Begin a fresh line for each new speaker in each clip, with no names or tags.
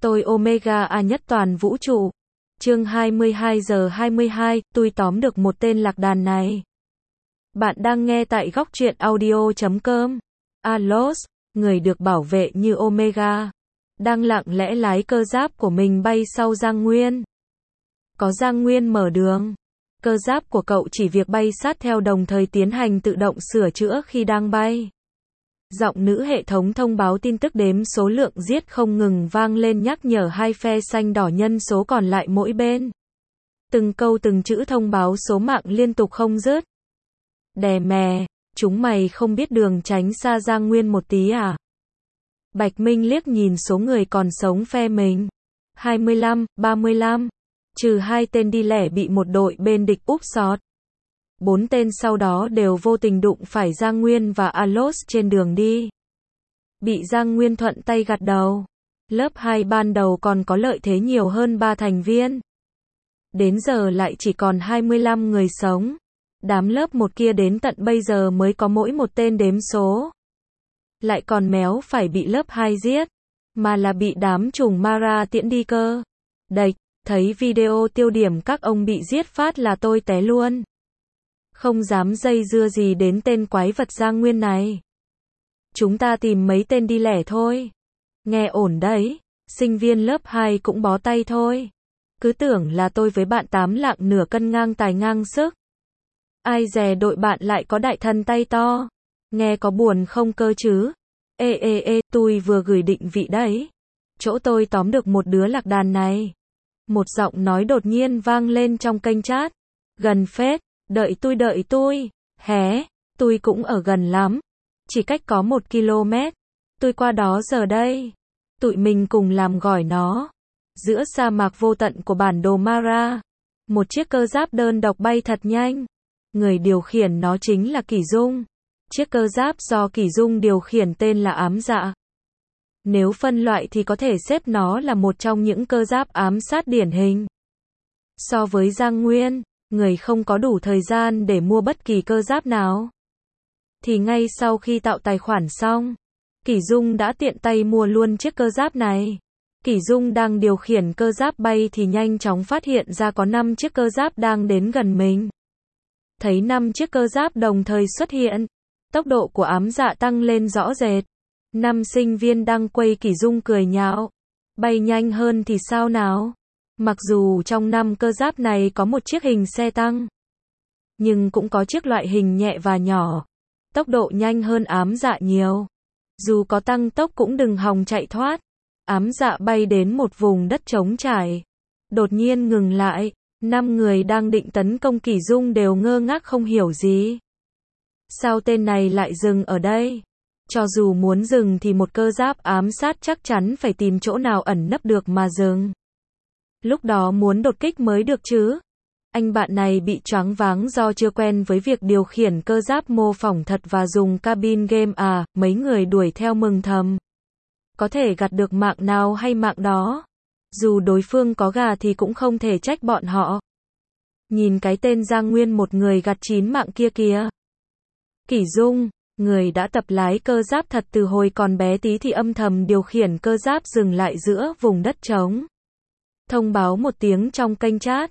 Tôi Omega A nhất toàn vũ trụ. Chương 22:22, tôi tóm được một tên lạc đàn này. Bạn đang nghe tại góc truyện audio.com. Alos, người được bảo vệ như Omega, đang lặng lẽ lái cơ giáp của mình bay sau Giang Nguyên. Có Giang Nguyên mở đường, cơ giáp của cậu chỉ việc bay sát theo đồng thời tiến hành tự động sửa chữa khi đang bay. Giọng nữ hệ thống thông báo tin tức đếm số lượng giết không ngừng vang lên nhắc nhở hai phe xanh đỏ nhân số còn lại mỗi bên. Từng câu từng chữ thông báo số mạng liên tục không dứt. Đè mè, chúng mày không biết đường tránh xa Giang Nguyên một tí à? Bạch Minh liếc nhìn số người còn sống phe mình. 25, 35. Trừ hai tên đi lẻ bị một đội bên địch úp sọt. 4 tên sau đó đều vô tình đụng phải Giang Nguyên và Alos trên đường đi. Bị Giang Nguyên thuận tay gạt đầu. Lớp 2 ban đầu còn có lợi thế nhiều hơn 3 thành viên. Đến giờ lại chỉ còn 25 người sống. Đám lớp 1 kia đến tận bây giờ mới có mỗi một tên đếm số. Lại còn méo phải bị lớp 2 giết. Mà là bị đám trùng Mara tiễn đi cơ. Đệch, thấy video tiêu điểm các ông bị giết phát là tôi té luôn. Không dám dây dưa gì đến tên quái vật Giang Nguyên này. Chúng ta tìm mấy tên đi lẻ thôi. Nghe ổn đấy, sinh viên lớp 2 cũng bó tay thôi. Cứ tưởng là tôi với bạn 8 lạng nửa cân ngang tài ngang sức. Ai dè đội bạn lại có đại thần tay to. Nghe có buồn không cơ chứ? Tôi vừa gửi định vị đấy. Chỗ tôi tóm được một đứa lạc đàn này. Một giọng nói đột nhiên vang lên trong kênh chat. Gần phết. Đợi tôi, hé, tôi cũng ở gần lắm, chỉ cách có 1 km, tôi qua đó giờ đây, tụi mình cùng làm gỏi nó, giữa sa mạc vô tận của bản đồ Mara, một chiếc cơ giáp đơn độc bay thật nhanh, người điều khiển nó chính là Kỷ Dung, chiếc cơ giáp do Kỷ Dung điều khiển tên là Ám Dạ. Nếu phân loại thì có thể xếp nó là một trong những cơ giáp ám sát điển hình. So với Giang Nguyên, người không có đủ thời gian để mua bất kỳ cơ giáp nào. Thì ngay sau khi tạo tài khoản xong, Kỷ Dung đã tiện tay mua luôn chiếc cơ giáp này. Kỷ Dung đang điều khiển cơ giáp bay thì nhanh chóng phát hiện ra có 5 chiếc cơ giáp đang đến gần mình. Thấy 5 chiếc cơ giáp đồng thời xuất hiện, tốc độ của Ám Dạ tăng lên rõ rệt. 5 sinh viên đang quay Kỷ Dung cười nhạo. Bay nhanh hơn thì sao nào? Mặc dù trong 5 cơ giáp này có một chiếc hình xe tăng, nhưng cũng có chiếc loại hình nhẹ và nhỏ. Tốc độ nhanh hơn Ám Dạ nhiều. Dù có tăng tốc cũng đừng hòng chạy thoát. Ám Dạ bay đến một vùng đất trống trải. Đột nhiên ngừng lại. 5 người đang định tấn công Kỷ Dung đều ngơ ngác không hiểu gì. Sao tên này lại dừng ở đây? Cho dù muốn dừng thì một cơ giáp ám sát chắc chắn phải tìm chỗ nào ẩn nấp được mà dừng. Lúc đó muốn đột kích mới được chứ. Anh bạn này bị choáng váng do chưa quen với việc điều khiển cơ giáp mô phỏng thật và dùng cabin game à, mấy người đuổi theo mừng thầm. Có thể gặt được mạng nào hay mạng đó. Dù đối phương có gà thì cũng không thể trách bọn họ. Nhìn cái tên Giang Nguyên một người gặt 9 mạng kia kìa. Kỷ Dung, người đã tập lái cơ giáp thật từ hồi còn bé tí thì âm thầm điều khiển cơ giáp dừng lại giữa vùng đất trống. Thông báo một tiếng trong kênh chat.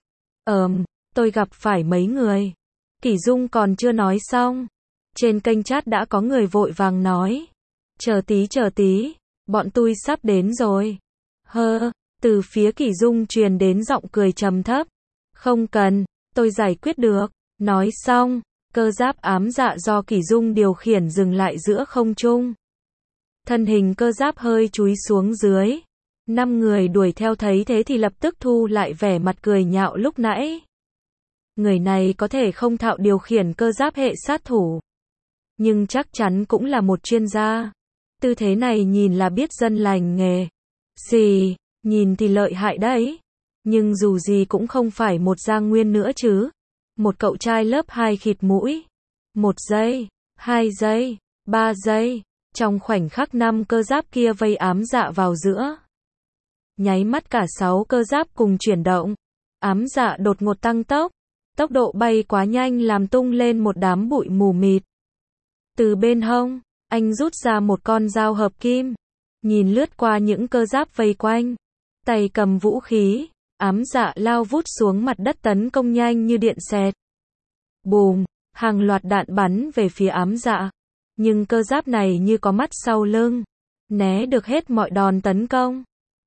Tôi gặp phải mấy người. Kỷ Dung còn chưa nói xong. Trên kênh chat đã có người vội vàng nói. Chờ tí, bọn tôi sắp đến rồi. Từ phía Kỷ Dung truyền đến giọng cười trầm thấp. Không cần, tôi giải quyết được. Nói xong, cơ giáp ám dạ do Kỷ Dung điều khiển dừng lại giữa không trung. Thân hình cơ giáp hơi chúi xuống dưới. 5 người đuổi theo thấy thế thì lập tức thu lại vẻ mặt cười nhạo lúc nãy. Người này có thể không thạo điều khiển cơ giáp hệ sát thủ, nhưng chắc chắn cũng là một chuyên gia. Tư thế này nhìn là biết dân lành nghề. Nhìn thì lợi hại đấy. Nhưng dù gì cũng không phải một Giang Nguyên nữa chứ. Một cậu trai lớp 2 khịt mũi. 1 giây, 2 giây, 3 giây. Trong khoảnh khắc 5 cơ giáp kia vây Ám Dạ vào giữa. Nháy mắt cả 6 cơ giáp cùng chuyển động. Ám Dạ đột ngột tăng tốc. Tốc độ bay quá nhanh làm tung lên một đám bụi mù mịt. Từ bên hông, anh rút ra một con dao hợp kim. Nhìn lướt qua những cơ giáp vây quanh. tay cầm vũ khí, ám dạ lao vút xuống mặt đất tấn công nhanh như điện xẹt. Bùm, hàng loạt đạn bắn về phía ám dạ. Nhưng cơ giáp này như có mắt sau lưng, né được hết mọi đòn tấn công.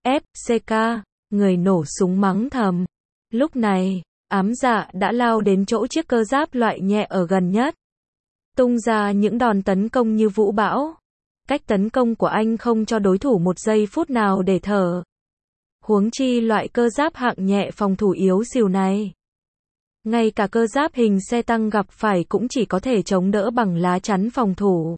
FCK, người nổ súng mắng thầm. Lúc này, ám dạ đã lao đến chỗ chiếc cơ giáp loại nhẹ ở gần nhất. Tung ra những đòn tấn công như vũ bão. Cách tấn công của anh không cho đối thủ một giây phút nào để thở. Huống chi loại cơ giáp hạng nhẹ phòng thủ yếu xìu này. Ngay cả cơ giáp hình xe tăng gặp phải cũng chỉ có thể chống đỡ bằng lá chắn phòng thủ.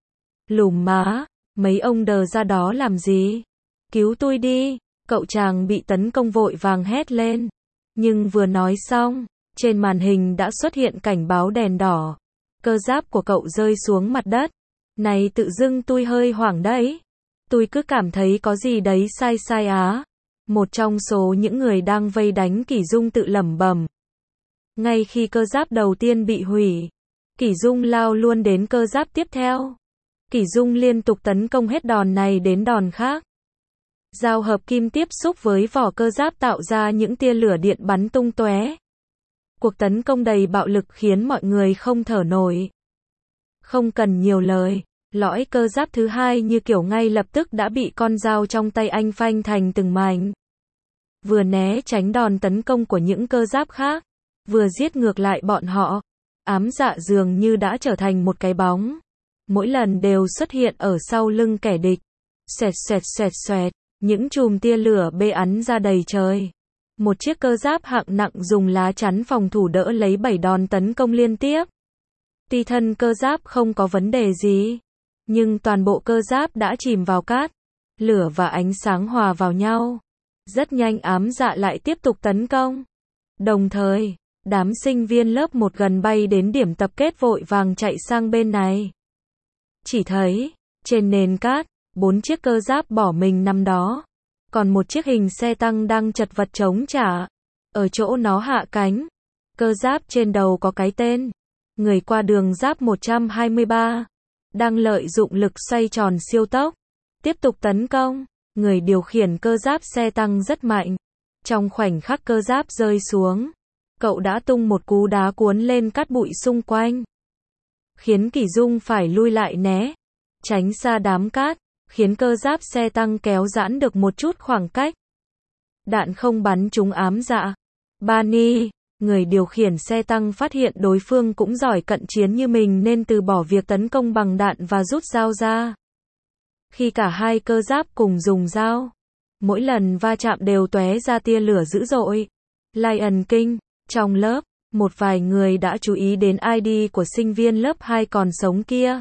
Lùm má, mấy ông đờ ra đó làm gì? Cứu tôi đi, cậu chàng bị tấn công vội vàng hét lên. Nhưng vừa nói xong, trên màn hình đã xuất hiện cảnh báo đèn đỏ. Cơ giáp của cậu rơi xuống mặt đất. Này tự dưng tôi hơi hoảng đấy. Tôi cứ cảm thấy có gì đấy sai sai á. Một trong số những người đang vây đánh Kỷ Dung tự lẩm bẩm. Ngay khi cơ giáp đầu tiên bị hủy, Kỷ Dung lao luôn đến cơ giáp tiếp theo. Kỷ Dung liên tục tấn công hết đòn này đến đòn khác. Dao hợp kim tiếp xúc với vỏ cơ giáp tạo ra những tia lửa điện bắn tung tóe. Cuộc tấn công đầy bạo lực khiến mọi người không thở nổi. Không cần nhiều lời, lõi cơ giáp thứ hai như kiểu ngay lập tức đã bị con dao trong tay anh phanh thành từng mảnh. Vừa né tránh đòn tấn công của những cơ giáp khác, vừa giết ngược lại bọn họ. Ám dạ dường như đã trở thành một cái bóng. Mỗi lần đều xuất hiện ở sau lưng kẻ địch. Xoẹt xoẹt xoẹt xoẹt, những chùm tia lửa bắn ra đầy trời. Một chiếc cơ giáp hạng nặng dùng lá chắn phòng thủ đỡ lấy 7 đòn tấn công liên tiếp. Tuy thân cơ giáp không có vấn đề gì, nhưng toàn bộ cơ giáp đã chìm vào cát. Lửa và ánh sáng hòa vào nhau. Rất nhanh ám dạ lại tiếp tục tấn công. Đồng thời, đám sinh viên lớp 1 gần bay đến điểm tập kết vội vàng chạy sang bên này. Chỉ thấy, trên nền cát, 4 chiếc cơ giáp bỏ mình nằm đó. Còn một chiếc hình xe tăng đang chật vật chống trả. Ở chỗ nó hạ cánh, cơ giáp trên đầu có cái tên. Người qua đường giáp 123. Đang lợi dụng lực xoay tròn siêu tốc. Tiếp tục tấn công. Người điều khiển cơ giáp xe tăng rất mạnh. Trong khoảnh khắc cơ giáp rơi xuống, cậu đã tung một cú đá cuốn lên cát bụi xung quanh. Khiến Kỷ Dung phải lui lại né. Tránh xa đám cát. Khiến cơ giáp xe tăng kéo giãn được một chút khoảng cách. Đạn không bắn trúng ám dạ. Bunny, người điều khiển xe tăng phát hiện đối phương cũng giỏi cận chiến như mình nên từ bỏ việc tấn công bằng đạn và rút dao ra. Khi cả hai cơ giáp cùng dùng dao, mỗi lần va chạm đều tóe ra tia lửa dữ dội. Lion King, trong lớp, một vài người đã chú ý đến ID của sinh viên lớp 2 còn sống kia.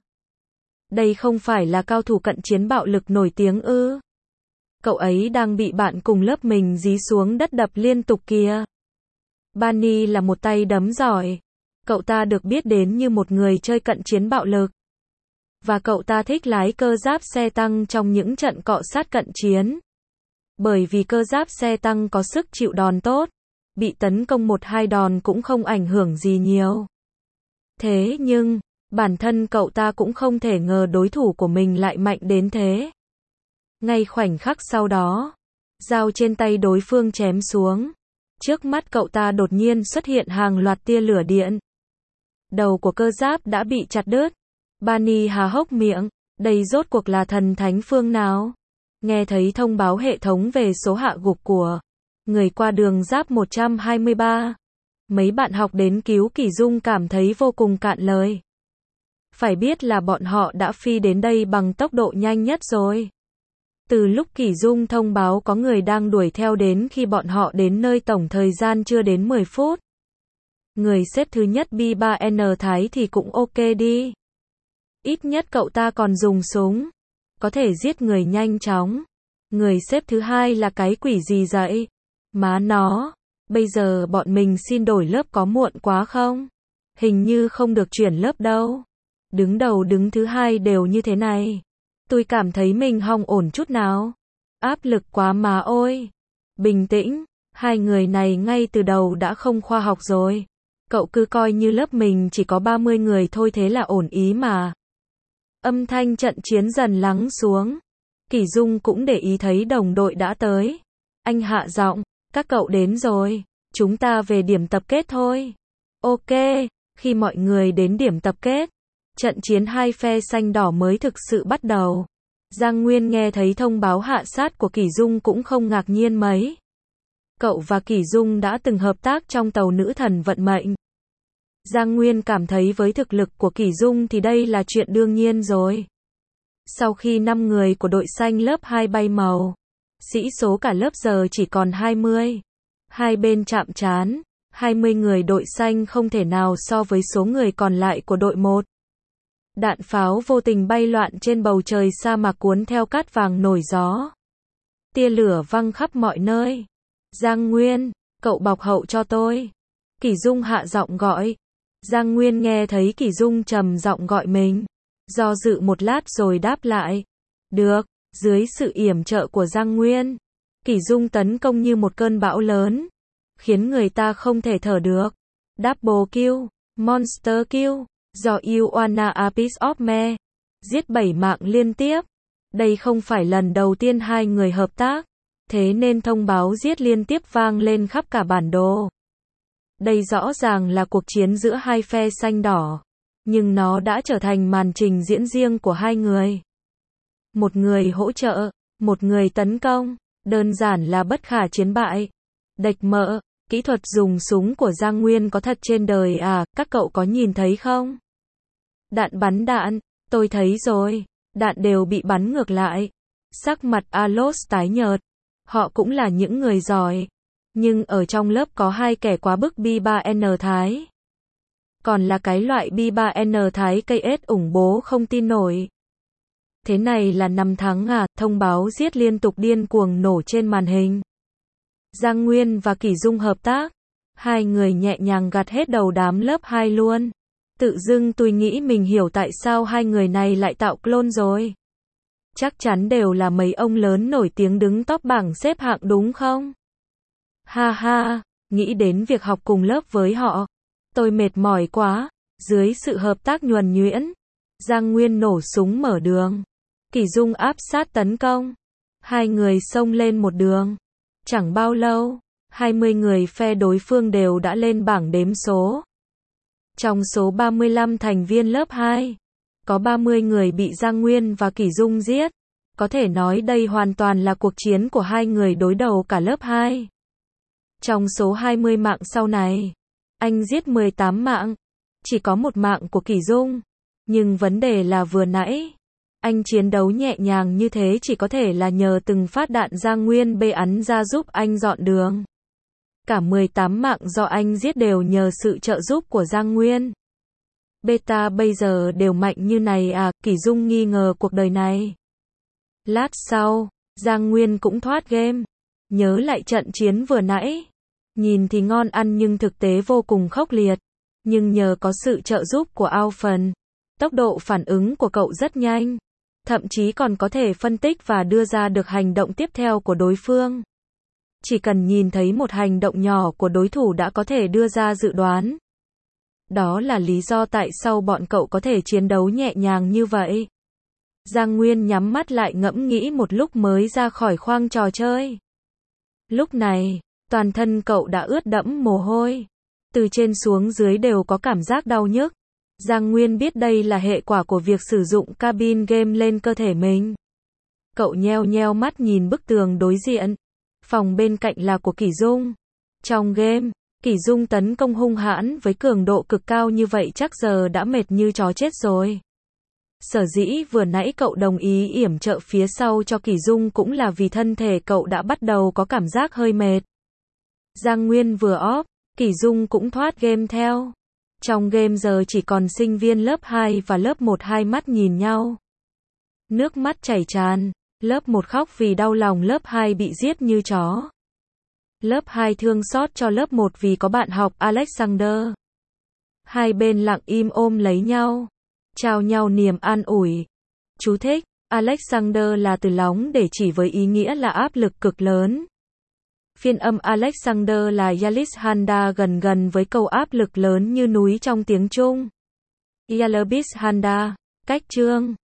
Đây không phải là cao thủ cận chiến bạo lực nổi tiếng ư? Cậu ấy đang bị bạn cùng lớp mình dí xuống đất đập liên tục kìa. Bunny là một tay đấm giỏi. Cậu ta được biết đến như một người chơi cận chiến bạo lực. Và cậu ta thích lái cơ giáp xe tăng trong những trận cọ sát cận chiến. Bởi vì cơ giáp xe tăng có sức chịu đòn tốt. Bị tấn công 1-2 đòn cũng không ảnh hưởng gì nhiều. Thế nhưng, bản thân cậu ta cũng không thể ngờ đối thủ của mình lại mạnh đến thế. Ngay khoảnh khắc sau đó, dao trên tay đối phương chém xuống. Trước mắt cậu ta đột nhiên xuất hiện hàng loạt tia lửa điện. Đầu của cơ giáp đã bị chặt đứt. Bunny há hốc miệng, đây rốt cuộc là thần thánh phương nào? Nghe thấy thông báo hệ thống về số hạ gục của người qua đường giáp 123. Mấy bạn học đến cứu Kỷ Dung cảm thấy vô cùng cạn lời. Phải biết là bọn họ đã phi đến đây bằng tốc độ nhanh nhất rồi. Từ lúc Kỷ Dung thông báo có người đang đuổi theo đến khi bọn họ đến nơi tổng thời gian chưa đến 10 phút. Người xếp thứ nhất B3N Thái thì cũng ok đi. Ít nhất cậu ta còn dùng súng. Có thể giết người nhanh chóng. Người xếp thứ hai là cái quỷ gì vậy? Má nó, bây giờ bọn mình xin đổi lớp có muộn quá không? Hình như không được chuyển lớp đâu. Đứng đầu đứng thứ hai đều như thế này. Tôi cảm thấy mình không ổn chút nào. Áp lực quá má ơi. Bình tĩnh, hai người này ngay từ đầu đã không khoa học rồi. Cậu cứ coi như lớp mình chỉ có 30 người thôi thế là ổn ý mà. Âm thanh trận chiến dần lắng xuống. Kỷ Dung cũng để ý thấy đồng đội đã tới. Anh hạ giọng, các cậu đến rồi, chúng ta về điểm tập kết thôi. Ok, khi mọi người đến điểm tập kết, trận chiến hai phe xanh đỏ mới thực sự bắt đầu. Giang Nguyên nghe thấy thông báo hạ sát của Kỷ Dung cũng không ngạc nhiên mấy. Cậu và Kỷ Dung đã từng hợp tác trong tàu Nữ Thần Vận Mệnh. Giang Nguyên cảm thấy với thực lực của Kỷ Dung thì đây là chuyện đương nhiên rồi. Sau khi 5 người của đội xanh lớp 2 bay màu, sĩ số cả lớp giờ chỉ còn 20. Hai bên chạm trán, 20 người đội xanh không thể nào so với số người còn lại của đội 1. Đạn pháo vô tình bay loạn trên bầu trời sa mạc cuốn theo cát vàng nổi gió. Tia lửa văng khắp mọi nơi. Giang Nguyên, cậu bọc hậu cho tôi. Kỷ Dung hạ giọng gọi. Giang Nguyên nghe thấy Kỷ Dung trầm giọng gọi mình. Do dự một lát rồi đáp lại. Được, dưới sự yểm trợ của Giang Nguyên. Kỷ Dung tấn công như một cơn bão lớn. Khiến người ta không thể thở được. Double kill, monster kill. Do You Wanna a Piece of Me. Giết 7 mạng liên tiếp. Đây không phải lần đầu tiên hai người hợp tác. Thế nên thông báo giết liên tiếp vang lên khắp cả bản đồ. Đây rõ ràng là cuộc chiến giữa hai phe xanh đỏ. Nhưng nó đã trở thành màn trình diễn riêng của hai người. Một người hỗ trợ, một người tấn công. Đơn giản là bất khả chiến bại. Địch mợ, kỹ thuật dùng súng của Giang Nguyên có thật trên đời à, các cậu có nhìn thấy không? Đạn bắn đạn, tôi thấy rồi. Đạn đều bị bắn ngược lại. Sắc mặt Alos tái nhợt. Họ cũng là những người giỏi. Nhưng ở trong lớp có hai kẻ quá bức B3N Thái. Còn là cái loại B3N Thái KS ủng bố không tin nổi. Thế này là 5 tháng à, thông báo giết liên tục điên cuồng nổ trên màn hình. Giang Nguyên và Kỷ Dung hợp tác. Hai người nhẹ nhàng gạt hết đầu đám lớp 2 luôn. Tự dưng tôi nghĩ mình hiểu tại sao hai người này lại tạo clone rồi. Chắc chắn đều là mấy ông lớn nổi tiếng đứng top bảng xếp hạng đúng không? Ha ha, nghĩ đến việc học cùng lớp với họ. Tôi mệt mỏi quá. Dưới sự hợp tác nhuần nhuyễn, Giang Nguyên nổ súng mở đường. Kỷ Dung áp sát tấn công. Hai người xông lên một đường. Chẳng bao lâu, 20 người phe đối phương đều đã lên bảng đếm số. Trong số 35 thành viên lớp 2, có 30 người bị Giang Nguyên và Kỷ Dung giết. Có thể nói đây hoàn toàn là cuộc chiến của hai người đối đầu cả lớp 2. Trong số 20 mạng sau này, anh giết 18 mạng. Chỉ có một mạng của Kỷ Dung. Nhưng vấn đề là vừa nãy, anh chiến đấu nhẹ nhàng như thế chỉ có thể là nhờ từng phát đạn Giang Nguyên bắn ra giúp anh dọn đường. Cả 18 mạng do anh giết đều nhờ sự trợ giúp của Giang Nguyên. Beta bây giờ đều mạnh như này à, Kỷ Dung nghi ngờ cuộc đời này. Lát sau, Giang Nguyên cũng thoát game. Nhớ lại trận chiến vừa nãy. Nhìn thì ngon ăn nhưng thực tế vô cùng khốc liệt. Nhưng nhờ có sự trợ giúp của Alphen, tốc độ phản ứng của cậu rất nhanh. Thậm chí còn có thể phân tích và đưa ra được hành động tiếp theo của đối phương. Chỉ cần nhìn thấy một hành động nhỏ của đối thủ đã có thể đưa ra dự đoán. Đó là lý do tại sao bọn cậu có thể chiến đấu nhẹ nhàng như vậy. Giang Nguyên nhắm mắt lại ngẫm nghĩ một lúc mới ra khỏi khoang trò chơi. Lúc này, toàn thân cậu đã ướt đẫm mồ hôi. Từ trên xuống dưới đều có cảm giác đau nhức. Giang Nguyên biết đây là hệ quả của việc sử dụng cabin game lên cơ thể mình. Cậu nheo nheo mắt nhìn bức tường đối diện. Phòng bên cạnh là của Kỷ Dung. Trong game, Kỷ Dung tấn công hung hãn với cường độ cực cao như vậy chắc giờ đã mệt như chó chết rồi. Sở dĩ vừa nãy cậu đồng ý yểm trợ phía sau cho Kỷ Dung cũng là vì thân thể cậu đã bắt đầu có cảm giác hơi mệt. Giang Nguyên vừa off, Kỷ Dung cũng thoát game theo. Trong game giờ chỉ còn sinh viên lớp 2 và lớp 1 hai mắt nhìn nhau. Nước mắt chảy tràn, lớp 1 khóc vì đau lòng lớp 2 bị giết như chó. Lớp 2 thương xót cho lớp 1 vì có bạn học Alexander. Hai bên lặng im ôm lấy nhau, trao nhau niềm an ủi. Chú thích, Alexander là từ lóng để chỉ với ý nghĩa là áp lực cực lớn. Phiên âm Alexander là Yalishanda gần với câu áp lực lớn như núi trong tiếng Trung. Yalabishanda, cách chương.